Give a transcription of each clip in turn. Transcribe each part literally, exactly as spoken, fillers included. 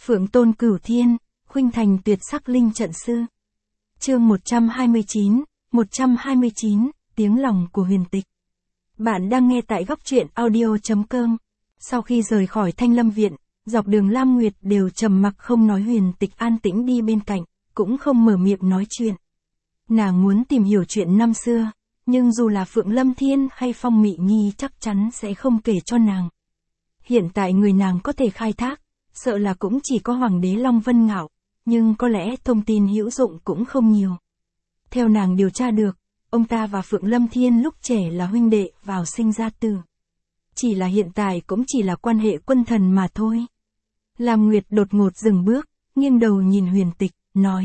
Phượng tôn cửu thiên, khuynh thành tuyệt sắc linh trận sư. Chương một trăm hai mươi chín, một trăm hai mươi chín, tiếng lòng của Huyền Tịch. Bạn đang nghe tại góc truyện audio chấm com. Sau khi rời khỏi Thanh Lâm Viện, dọc đường Lam Nguyệt đều trầm mặc không nói. Huyền Tịch an tĩnh đi bên cạnh, cũng không mở miệng nói chuyện. Nàng muốn tìm hiểu chuyện năm xưa, nhưng dù là Phượng Lâm Thiên hay Phong Mị Nhi chắc chắn sẽ không kể cho nàng. Hiện tại người nàng có thể khai thác, sợ là cũng chỉ có Hoàng đế Long Vân Ngạo, nhưng có lẽ thông tin hữu dụng cũng không nhiều. Theo nàng điều tra được, ông ta và Phượng Lâm Thiên lúc trẻ là huynh đệ vào sinh ra tử. Chỉ là hiện tại cũng chỉ là quan hệ quân thần mà thôi. Lam Nguyệt đột ngột dừng bước, nghiêng đầu nhìn Huyền Tịch, nói.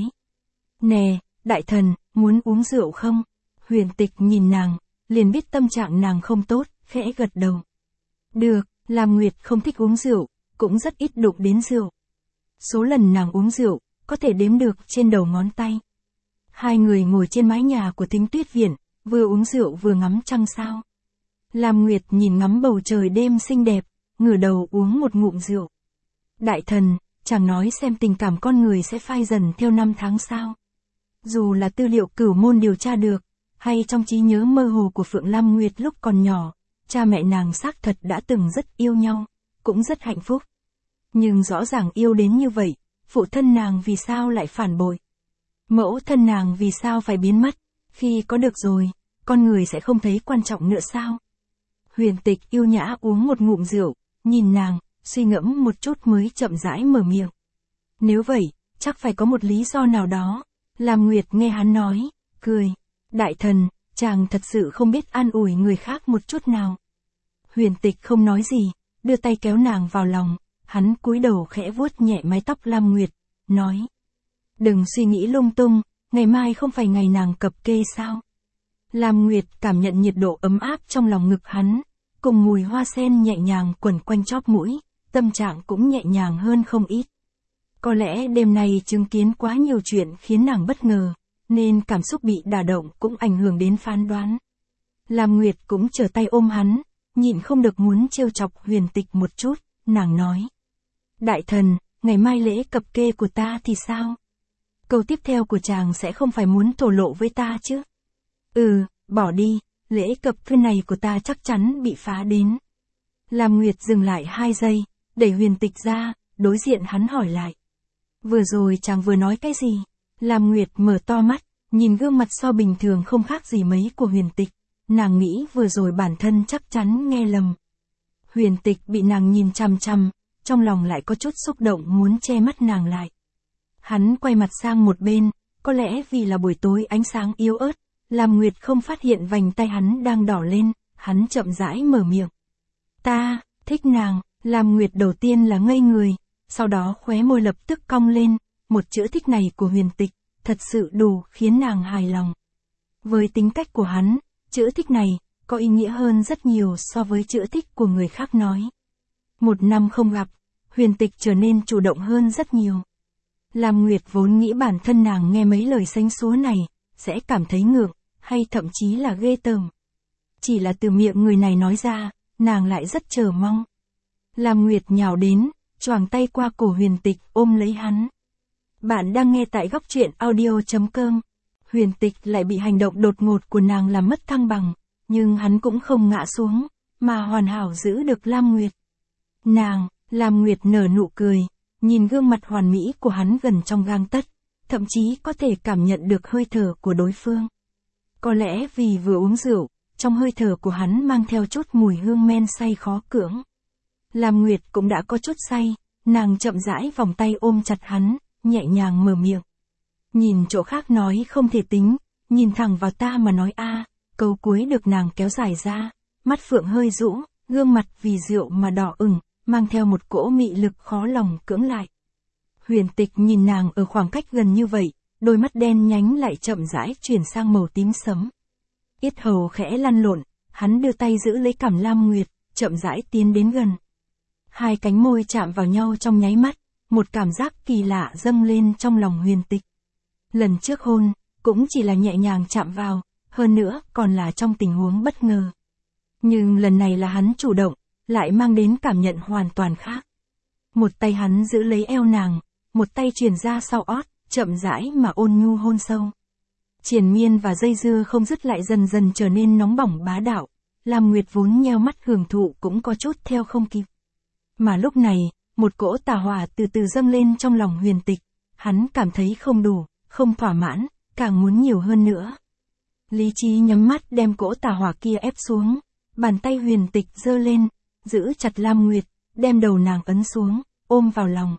Nè, đại thần, muốn uống rượu không? Huyền Tịch nhìn nàng, liền biết tâm trạng nàng không tốt, khẽ gật đầu. Được, Lam Nguyệt không thích uống rượu, cũng rất ít đụng đến rượu. Số lần nàng uống rượu, có thể đếm được trên đầu ngón tay. Hai người ngồi trên mái nhà của Thính Tuyết Viện, vừa uống rượu vừa ngắm trăng sao. Lam Nguyệt nhìn ngắm bầu trời đêm xinh đẹp, ngửa đầu uống một ngụm rượu. Đại thần, chẳng nói xem tình cảm con người sẽ phai dần theo năm tháng sao. Dù là tư liệu Cửu Môn điều tra được, hay trong trí nhớ mơ hồ của Phượng Lam Nguyệt lúc còn nhỏ, cha mẹ nàng xác thật đã từng rất yêu nhau, cũng rất hạnh phúc. Nhưng rõ ràng yêu đến như vậy, phụ thân nàng vì sao lại phản bội? Mẫu thân nàng vì sao phải biến mất? Khi có được rồi, con người sẽ không thấy quan trọng nữa sao? Huyền Tịch yêu nhã uống một ngụm rượu, nhìn nàng, suy ngẫm một chút mới chậm rãi mở miệng. Nếu vậy, chắc phải có một lý do nào đó. Lam Nguyệt nghe hắn nói, cười. Đại thần, chàng thật sự không biết an ủi người khác một chút nào. Huyền Tịch không nói gì, đưa tay kéo nàng vào lòng, hắn cúi đầu khẽ vuốt nhẹ mái tóc Lam Nguyệt, nói. Đừng suy nghĩ lung tung, ngày mai không phải ngày nàng cập kê sao? Lam Nguyệt cảm nhận nhiệt độ ấm áp trong lòng ngực hắn, cùng mùi hoa sen nhẹ nhàng quẩn quanh chóp mũi, tâm trạng cũng nhẹ nhàng hơn không ít. Có lẽ đêm nay chứng kiến quá nhiều chuyện khiến nàng bất ngờ, nên cảm xúc bị đả động cũng ảnh hưởng đến phán đoán. Lam Nguyệt cũng trở tay ôm hắn, nhịn không được muốn trêu chọc Huyền Tịch một chút, nàng nói. Đại thần, ngày mai lễ cập kê của ta thì sao? Câu tiếp theo của chàng sẽ không phải muốn thổ lộ với ta chứ? Ừ, bỏ đi, lễ cập kê này của ta chắc chắn bị phá đến. Lam Nguyệt dừng lại hai giây, đẩy Huyền Tịch ra, đối diện hắn hỏi lại. Vừa rồi chàng vừa nói cái gì? Lam Nguyệt mở to mắt, nhìn gương mặt so bình thường không khác gì mấy của Huyền Tịch. Nàng nghĩ vừa rồi bản thân chắc chắn nghe lầm. Huyền Tịch bị nàng nhìn chằm chằm, trong lòng lại có chút xúc động muốn che mắt nàng lại. Hắn quay mặt sang một bên, có lẽ vì là buổi tối ánh sáng yếu ớt, Lam Nguyệt không phát hiện vành tay hắn đang đỏ lên, hắn chậm rãi mở miệng. Ta, thích nàng. Lam Nguyệt đầu tiên là ngây người, sau đó khóe môi lập tức cong lên, một chữ thích này của Huyền Tịch, thật sự đủ khiến nàng hài lòng. Với tính cách của hắn, chữ thích này, có ý nghĩa hơn rất nhiều so với chữ thích của người khác nói. Một năm không gặp, Huyền Tịch trở nên chủ động hơn rất nhiều. Lam Nguyệt vốn nghĩ bản thân nàng nghe mấy lời sánh súa này, sẽ cảm thấy ngượng, hay thậm chí là ghê tởm. Chỉ là từ miệng người này nói ra, nàng lại rất chờ mong. Lam Nguyệt nhào đến, choàng tay qua cổ Huyền Tịch ôm lấy hắn. Bạn đang nghe tại góc truyện audio chấm com. Huyền Tịch lại bị hành động đột ngột của nàng làm mất thăng bằng, nhưng hắn cũng không ngã xuống, mà hoàn hảo giữ được Lam Nguyệt. Nàng, Lam Nguyệt nở nụ cười, nhìn gương mặt hoàn mỹ của hắn gần trong gang tấc, thậm chí có thể cảm nhận được hơi thở của đối phương. Có lẽ vì vừa uống rượu, trong hơi thở của hắn mang theo chút mùi hương men say khó cưỡng. Lam Nguyệt cũng đã có chút say, nàng chậm rãi vòng tay ôm chặt hắn, nhẹ nhàng mở miệng. Nhìn chỗ khác nói không thể tính, nhìn thẳng vào ta mà nói a. Câu cuối được nàng kéo dài ra, mắt phượng hơi rũ, gương mặt vì rượu mà đỏ ửng, mang theo một cỗ mị lực khó lòng cưỡng lại. Huyền Tịch nhìn nàng ở khoảng cách gần như vậy, đôi mắt đen nhánh lại chậm rãi chuyển sang màu tím sẫm. Yết hầu khẽ lăn lộn, hắn đưa tay giữ lấy cằm Lam Nguyệt, chậm rãi tiến đến gần. Hai cánh môi chạm vào nhau trong nháy mắt, một cảm giác kỳ lạ dâng lên trong lòng Huyền Tịch. Lần trước hôn, cũng chỉ là nhẹ nhàng chạm vào, hơn nữa còn là trong tình huống bất ngờ. Nhưng lần này là hắn chủ động, lại mang đến cảm nhận hoàn toàn khác. Một tay hắn giữ lấy eo nàng, một tay truyền ra sau ót, chậm rãi mà ôn nhu hôn sâu. Triền miên và dây dưa không dứt lại dần dần trở nên nóng bỏng bá đạo, Lam Nguyệt vốn nheo mắt hưởng thụ cũng có chút theo không kịp. Mà lúc này, một cỗ tà hỏa từ từ dâng lên trong lòng Huyền Tịch, hắn cảm thấy không đủ, không thỏa mãn, càng muốn nhiều hơn nữa. Lý trí nhắm mắt đem cỗ tà hỏa kia ép xuống, bàn tay Huyền Tịch giơ lên, giữ chặt Lam Nguyệt, đem đầu nàng ấn xuống, ôm vào lòng.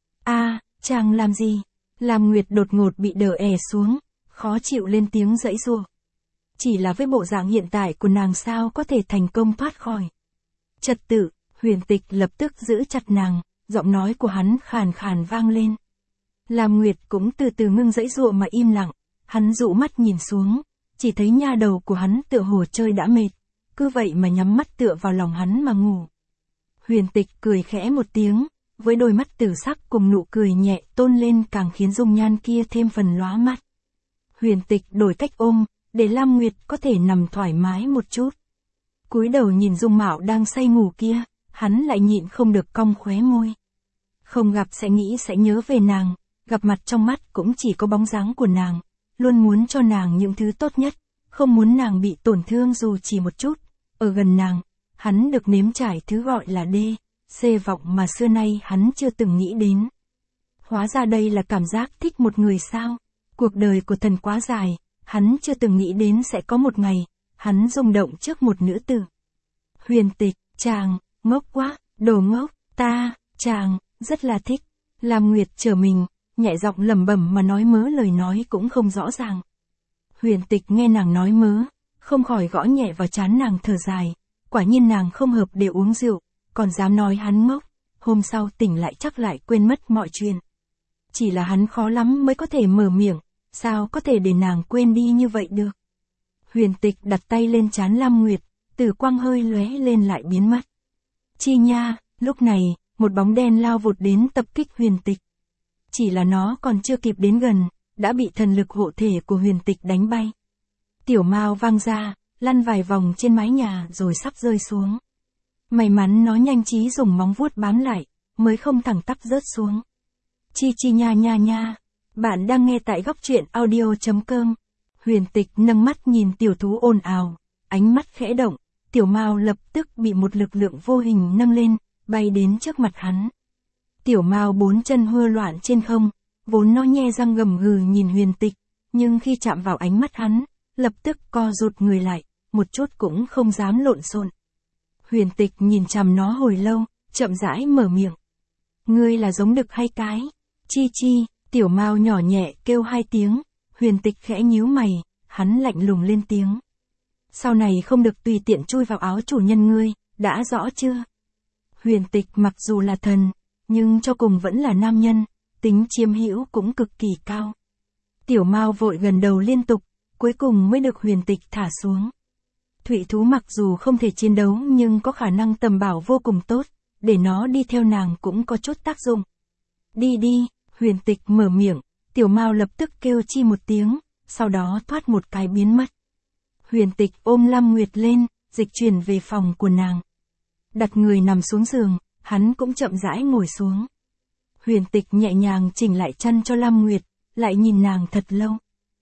A, chàng làm gì? Lam Nguyệt đột ngột bị đờ è xuống, khó chịu lên tiếng giãy giụa. Chỉ là với bộ dạng hiện tại của nàng sao có thể thành công thoát khỏi. Trật tự, Huyền Tịch lập tức giữ chặt nàng, giọng nói của hắn khàn khàn vang lên. Lam Nguyệt cũng từ từ ngưng giãy giụa mà im lặng, hắn dụ mắt nhìn xuống, chỉ thấy nha đầu của hắn tựa hồ chơi đã mệt, cứ vậy mà nhắm mắt tựa vào lòng hắn mà ngủ. Huyền Tịch cười khẽ một tiếng, với đôi mắt tử sắc cùng nụ cười nhẹ tôn lên càng khiến dung nhan kia thêm phần lóa mắt. Huyền Tịch đổi cách ôm, để Lam Nguyệt có thể nằm thoải mái một chút. Cúi đầu nhìn dung mạo đang say ngủ kia, hắn lại nhịn không được cong khóe môi. Không gặp sẽ nghĩ sẽ nhớ về nàng, gặp mặt trong mắt cũng chỉ có bóng dáng của nàng, luôn muốn cho nàng những thứ tốt nhất, không muốn nàng bị tổn thương dù chỉ một chút. Ở gần nàng, hắn được nếm trải thứ gọi là đê, xê vọng mà xưa nay hắn chưa từng nghĩ đến. Hóa ra đây là cảm giác thích một người sao? Cuộc đời của thần quá dài, hắn chưa từng nghĩ đến sẽ có một ngày, hắn rung động trước một nữ tử. Huyền Tịch, chàng, ngốc quá, đồ ngốc, ta, chàng, rất là thích. Lam Nguyệt trở mình, nhẹ giọng lẩm bẩm mà nói mớ lời nói cũng không rõ ràng. Huyền Tịch nghe nàng nói mớ, không khỏi gõ nhẹ vào trán nàng thở dài, quả nhiên nàng không hợp để uống rượu, còn dám nói hắn ngốc, hôm sau tỉnh lại chắc lại quên mất mọi chuyện. Chỉ là hắn khó lắm mới có thể mở miệng, sao có thể để nàng quên đi như vậy được. Huyền Tịch đặt tay lên trán Lam Nguyệt, tử quang hơi lóe lên lại biến mất. Chi nha, lúc này, một bóng đen lao vụt đến tập kích Huyền Tịch. Chỉ là nó còn chưa kịp đến gần, đã bị thần lực hộ thể của Huyền Tịch đánh bay. Tiểu mao vang ra, lăn vài vòng trên mái nhà rồi sắp rơi xuống. May mắn nó nhanh trí dùng móng vuốt bám lại, mới không thẳng tắp rớt xuống. Chi chi nha nha nha. Bạn đang nghe tại góc truyện audio chấm com. Huyền Tịch nâng mắt nhìn tiểu thú ồn ào, ánh mắt khẽ động, tiểu mao lập tức bị một lực lượng vô hình nâng lên, bay đến trước mặt hắn. Tiểu mao bốn chân hưa loạn trên không, vốn nó nhe răng gầm gừ nhìn Huyền Tịch, nhưng khi chạm vào ánh mắt hắn, lập tức co rụt người lại, một chút cũng không dám lộn xộn. Huyền Tịch nhìn chằm nó hồi lâu, chậm rãi mở miệng. Ngươi là giống đực hay cái? Chi chi, tiểu mao nhỏ nhẹ kêu hai tiếng, Huyền Tịch khẽ nhíu mày, hắn lạnh lùng lên tiếng. Sau này không được tùy tiện chui vào áo chủ nhân ngươi, đã rõ chưa? Huyền Tịch mặc dù là thần, nhưng cho cùng vẫn là nam nhân, tính chiếm hữu cũng cực kỳ cao. Tiểu mao vội gần đầu liên tục, cuối cùng mới được Huyền Tịch thả xuống. Thủy thú mặc dù không thể chiến đấu nhưng có khả năng tầm bảo vô cùng tốt, để nó đi theo nàng cũng có chút tác dụng. Đi đi, Huyền Tịch mở miệng, tiểu mao lập tức kêu chi một tiếng, sau đó thoát một cái biến mất. Huyền Tịch ôm Lam Nguyệt lên, dịch chuyển về phòng của nàng. Đặt người nằm xuống giường, hắn cũng chậm rãi ngồi xuống. Huyền Tịch nhẹ nhàng chỉnh lại chân cho Lam Nguyệt, lại nhìn nàng thật lâu.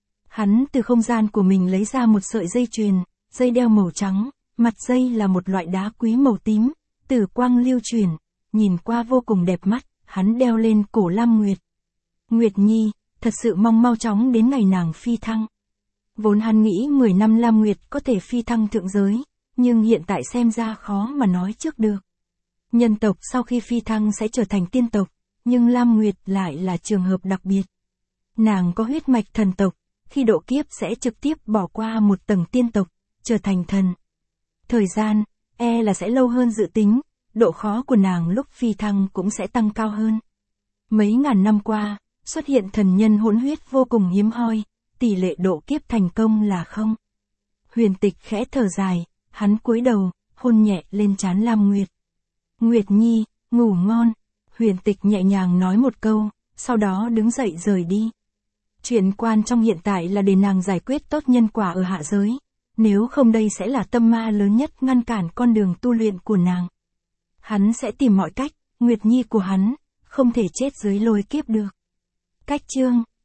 Hắn từ không gian của mình lấy ra một sợi dây chuyền, dây đeo màu trắng, mặt dây là một loại đá quý màu tím, tử quang lưu chuyển, nhìn qua vô cùng đẹp mắt, hắn đeo lên cổ Lam Nguyệt. Nguyệt Nhi, thật sự mong mau chóng đến ngày nàng phi thăng. Vốn hắn nghĩ mười năm Lam Nguyệt có thể phi thăng thượng giới, nhưng hiện tại xem ra khó mà nói trước được. Nhân tộc sau khi phi thăng sẽ trở thành tiên tộc, nhưng Lam Nguyệt lại là trường hợp đặc biệt. Nàng có huyết mạch thần tộc, khi độ kiếp sẽ trực tiếp bỏ qua một tầng tiên tộc, trở thành thần. Thời gian, e là sẽ lâu hơn dự tính, độ khó của nàng lúc phi thăng cũng sẽ tăng cao hơn. Mấy ngàn năm qua, xuất hiện thần nhân hỗn huyết vô cùng hiếm hoi, tỷ lệ độ kiếp thành công là không. Huyền Tịch khẽ thở dài, hắn cúi đầu, hôn nhẹ lên trán Lam Nguyệt. Nguyệt Nhi, ngủ ngon. Huyền Tịch nhẹ nhàng nói một câu, sau đó đứng dậy rời đi. Chuyện quan trong hiện tại là để nàng giải quyết tốt nhân quả ở hạ giới, nếu không đây sẽ là tâm ma lớn nhất ngăn cản con đường tu luyện của nàng. Hắn sẽ tìm mọi cách, Nguyệt Nhi của hắn, không thể chết dưới lôi kiếp được. Cách chương